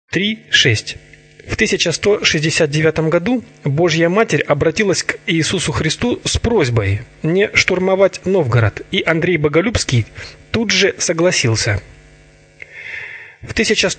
3:6. В 1169 году Божья Матерь обратилась к Иисусу Христу с просьбой не штурмовать Новгород, и Андрей Боголюбский тут же согласился. В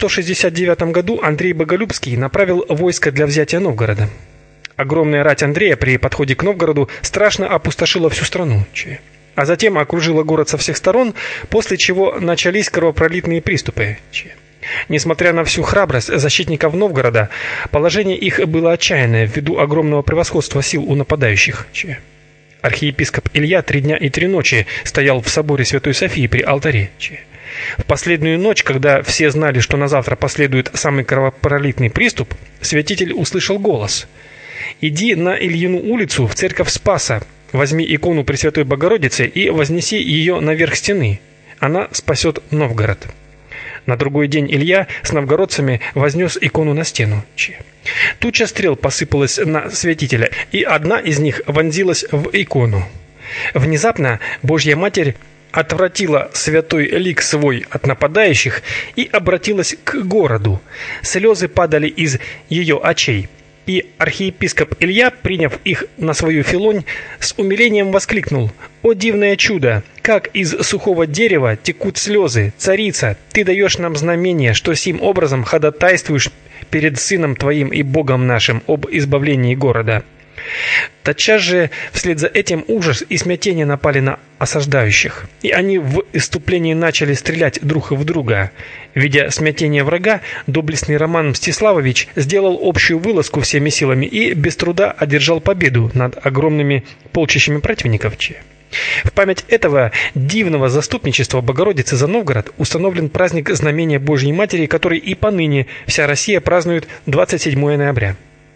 1169 году Андрей Боголюбский направил войско для взятия Новгорода. Огромная рать Андрея при подходе к Новгороду страшно опустошила всю страну, а затем окружила город со всех сторон, после чего начались кровопролитные приступы. Несмотря на всю храбрость защитников Новгорода, положение их было отчаянное ввиду огромного превосходства сил у нападающих. Архиепископ Илья 3 дня и 3 ночи стоял в соборе Святой Софии при алтаре. В последнюю ночь, когда все знали, что на завтра последует самый кровопролитный приступ, святитель услышал голос: «Иди на Ильину улицу в церковь Спаса, возьми икону Пресвятой Богородицы и вознеси ее наверх стены. Она спасет Новгород». На другой день Илья с новгородцами вознес икону на стену. Туча стрел посыпалась на святителя, и одна из них вонзилась в икону. Внезапно Божья Матерь отвратила святой лик свой от нападающих и обратилась к городу. Слезы падали из ее очей. И архиепископ Илья, приняв их на свою филонь, с умилением воскликнул: «О дивное чудо! Как из сухого дерева текут слезы! Царица, ты даешь нам знамение, что сим образом ходатайствуешь перед Сыном Твоим и Богом нашим об избавлении города». Тотчас же вслед за этим ужас и смятение напали на осаждающих, и они в исступлении начали стрелять друг в друга. Видя смятение врага, доблестный Роман Мстиславович сделал общую вылазку всеми силами и без труда одержал победу над огромными полчищами противников. В память этого дивного заступничества Богородицы за Новгород установлен праздник Знамения Божьей Матери, который и поныне вся Россия празднует 27 ноября.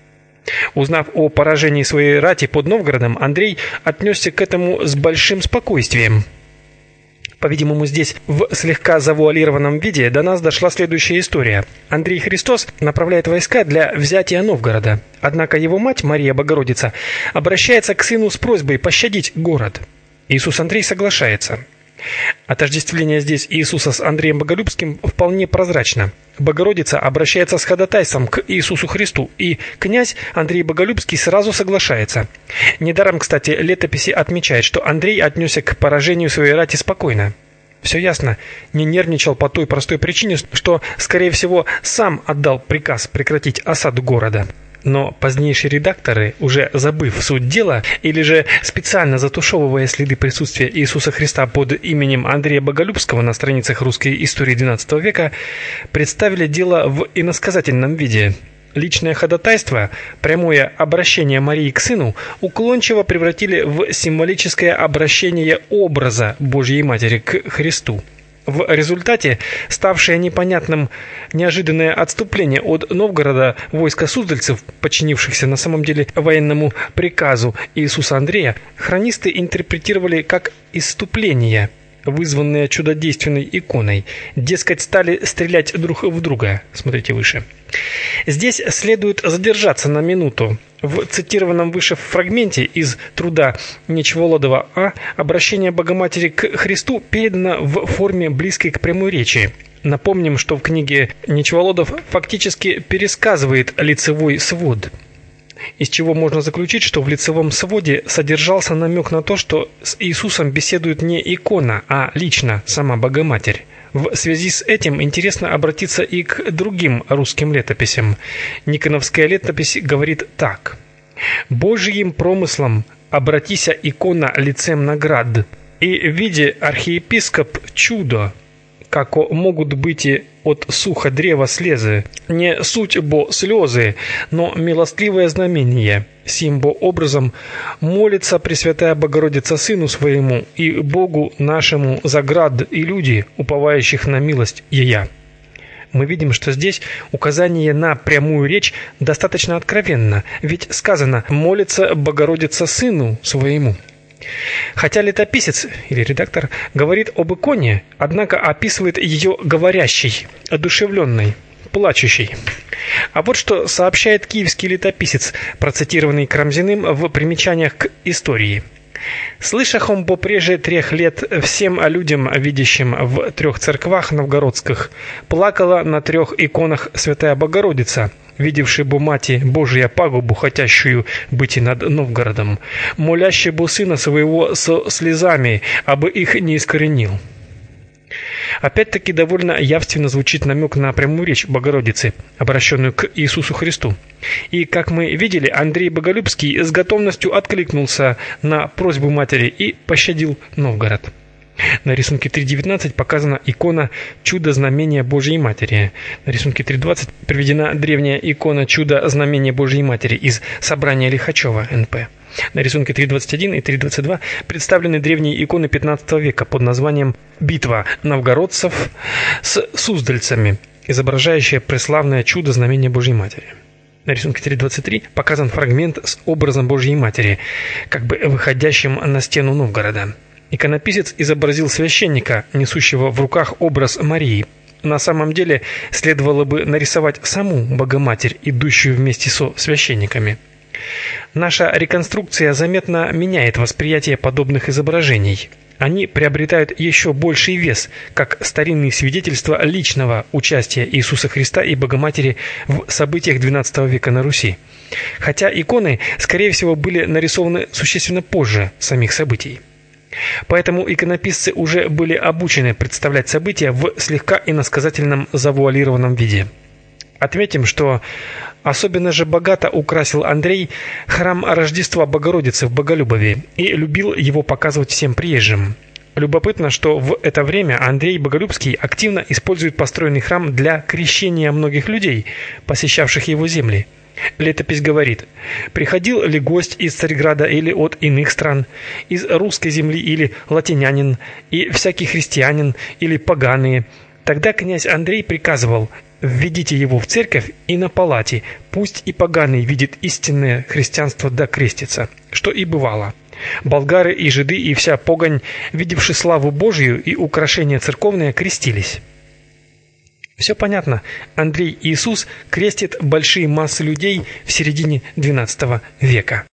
Узнав о поражении своей рати под Новгородом, Андрей отнесся к этому с большим спокойствием. По-видимому, здесь в слегка завуалированном виде до нас дошла следующая история. Андрей Христос направляет войска для взятия Новгорода. Однако его мать, Мария Богородица, обращается к сыну с просьбой пощадить город. Иисус Андрей соглашается. Отождествление здесь Иисуса с Андреем Боголюбским вполне прозрачно. Богородица обращается с ходатайством к Иисусу Христу, и князь Андрей Боголюбский сразу соглашается. Недаром, кстати, летописи отмечают, что Андрей отнесся к поражению своей рати спокойно. Все ясно, не нервничал по той простой причине, что, скорее всего, сам отдал приказ прекратить осаду города. Но позднейшие редакторы, уже забыв суть дела или же специально затушевывая следы присутствия Иисуса Христа под именем Андрея Боголюбского на страницах русской истории XII века, представили дело в иносказательном виде. Личное ходатайство, прямое обращение Марии к сыну, уклончиво превратили в символическое обращение образа Божьей Матери к Христу. В результате ставшее непонятным неожиданное отступление от Новгорода войска суздальцев, подчинившихся на самом деле военному приказу Иисуса Андрея, хронисты интерпретировали как исступление, вызванное чудодейственной иконой. Дескать, стали стрелять друг в друга. Смотрите выше. Здесь следует задержаться на минуту. В цитированном выше фрагменте из труда Нечволодова А. обращение Богоматери к Христу передано в форме, близкой к прямой речи. Напомним, что в книге Нечволодов фактически пересказывает лицевой свод, из чего можно заключить, что в лицевом своде содержался намек на то, что с Иисусом беседует не икона, а лично сама Богоматерь. В связи с этим интересно обратиться и к другим русским летописям. Никоновская летопись говорит так: «Божьим промыслом обратися икона лицем на град, и виде архиепископ чудо, како могут быть и от суха древа слезы, не суть бо слезы, но милостливое знамение. Сим бо образом молится Пресвятая Богородица Сыну Своему и Богу нашему за град и люди, уповающих на милость Ея». Мы видим, что здесь указание на прямую речь достаточно откровенно, ведь сказано «молится Богородица Сыну Своему». Хотя летописец или редактор говорит об иконе, однако описывает ее говорящей, одушевленной, плачущей. А вот что сообщает киевский летописец, процитированный Карамзиным в примечаниях к истории. Слышахом попреже 3 лет всем людям, видящим в 3 церквах новгородских, плакала на 3 иконах Святая Богородица, видевший бо Мати Божия пагубу, хотящую быть и над Новгородом, молящий бо Сына Своего со слезами, абы их не искоренил. Опять-таки довольно явственно звучит намек на прямую речь Богородицы, обращенную к Иисусу Христу. И, как мы видели, Андрей Боголюбский с готовностью откликнулся на просьбу матери и пощадил Новгород. На рисунке 3.19 показана икона Чудо-знамения Божьей Матери. На рисунке 3.20 приведена древняя икона Чудо-знамения Божьей Матери из собрания Лихачева, НП. На рисунке 3.21 и 3.22 представлены древние иконы 15 века под названием «Битва новгородцев с суздальцами», изображающая преславное чудо-знамение Божьей Матери. На рисунке 3.23 показан фрагмент с образом Божьей Матери, как бы выходящим на стену Новгорода. Иконописец изобразил священника, несущего в руках образ Марии. На самом деле следовало бы нарисовать саму Богоматерь, идущую вместе со священниками. Наша реконструкция заметно меняет восприятие подобных изображений. Они приобретают еще больший вес, как старинные свидетельства личного участия Иисуса Христа и Богоматери в событиях XII века на Руси. Хотя иконы, скорее всего, были нарисованы существенно позже самих событий. Поэтому иконописцы уже были обучены представлять события в слегка иносказательном завуалированном виде. Отметим, что особенно же богато украсил Андрей храм Рождества Богородицы в Боголюбове и любил его показывать всем приезжим. Любопытно, что в это время Андрей Боголюбский активно использует построенный храм для крещения многих людей, посещавших его земли. Летопись говорит: «Приходил ли гость из Царьграда или от иных стран, из русской земли или латинянин, и всякий христианин или поганые, тогда князь Андрей приказывал: введите его в церковь и на палате, пусть и поганый видит истинное христианство да крестится», что и бывало. Болгары и жиды и вся погонь, видевши славу Божию и украшения церковные, крестились. Все понятно. Андрей Иисус крестит большие массы людей в середине XII века.